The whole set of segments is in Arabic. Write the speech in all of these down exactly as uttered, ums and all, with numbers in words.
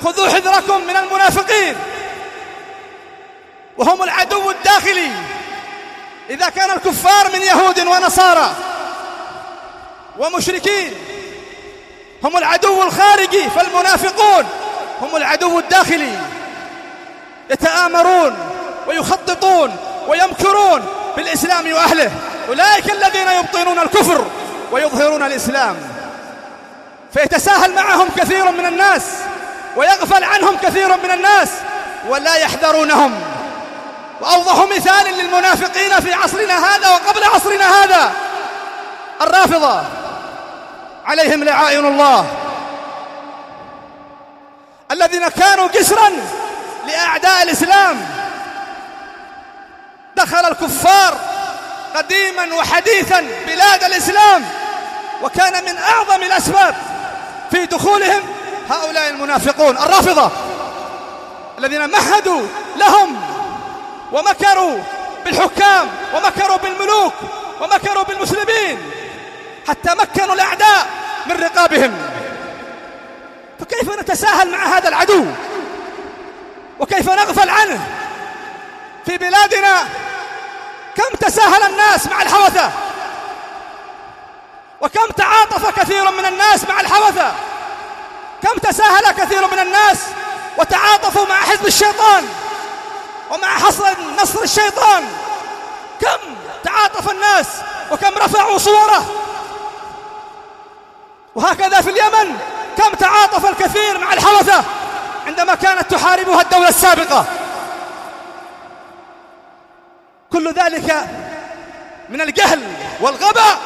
خذوا حذركم من المنافقين، وهم العدو الداخلي. إذا كان الكفار من يهود ونصارى ومشركين هم العدو الخارجي، فالمنافقون هم العدو الداخلي، يتآمرون ويخططون ويمكرون بالإسلام وأهله. أولئك الذين يبطنون الكفر ويظهرون الإسلام، فيتساهل معهم كثير من الناس ويغفل عنهم كثير من الناس ولا يحذرونهم. وأوضح مثال للمنافقين في عصرنا هذا وقبل عصرنا هذا الرافضة عليهم لعائن الله، الذين كانوا جسرا لأعداء الإسلام. دخل الكفار قديما وحديثا بلاد الإسلام، وكان من أعظم الأسباب في دخولهم هؤلاء المنافقون الرافضة، الذين مهدوا لهم ومكروا بالحكام ومكروا بالملوك ومكروا بالمسلمين حتى مكنوا الأعداء من رقابهم. فكيف نتساهل مع هذا العدو وكيف نغفل عنه؟ في بلادنا كم تساهل الناس مع الحوثة، وكم تعاطف كثير من الناس مع الحوثة، كم تساهل كثير من الناس وتعاطفوا مع حزب الشيطان ومع حصر نصر الشيطان. كم تعاطف الناس وكم رفعوا صوره. وهكذا في اليمن كم تعاطف الكثير مع الحوثة عندما كانت تحاربها الدولة السابقة. كل ذلك من الجهل والغباء،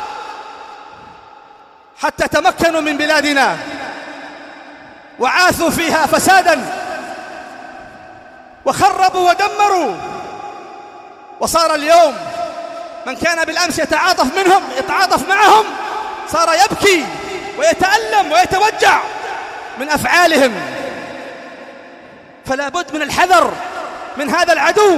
حتى تمكنوا من بلادنا وعاثوا فيها فسادا وخربوا ودمروا. وصار اليوم من كان بالأمس يتعاطف منهم يتعاطف معهم صار يبكي ويتألم ويتوجع من أفعالهم. فلا بد من الحذر من هذا العدو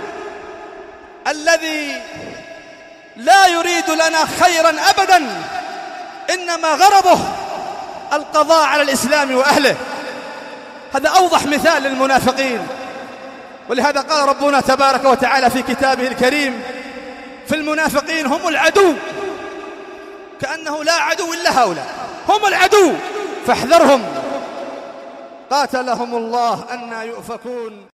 الذي لا يريد لنا خيرا أبدا، إنما غرضه القضاء على الإسلام وأهله. هذا أوضح مثال للمنافقين. ولهذا قال ربنا تبارك وتعالى في كتابه الكريم في المنافقين هم العدو، كأنه لا عدو إلا هؤلاء، هم العدو فاحذرهم. قاتلهم الله أنى يؤفكون.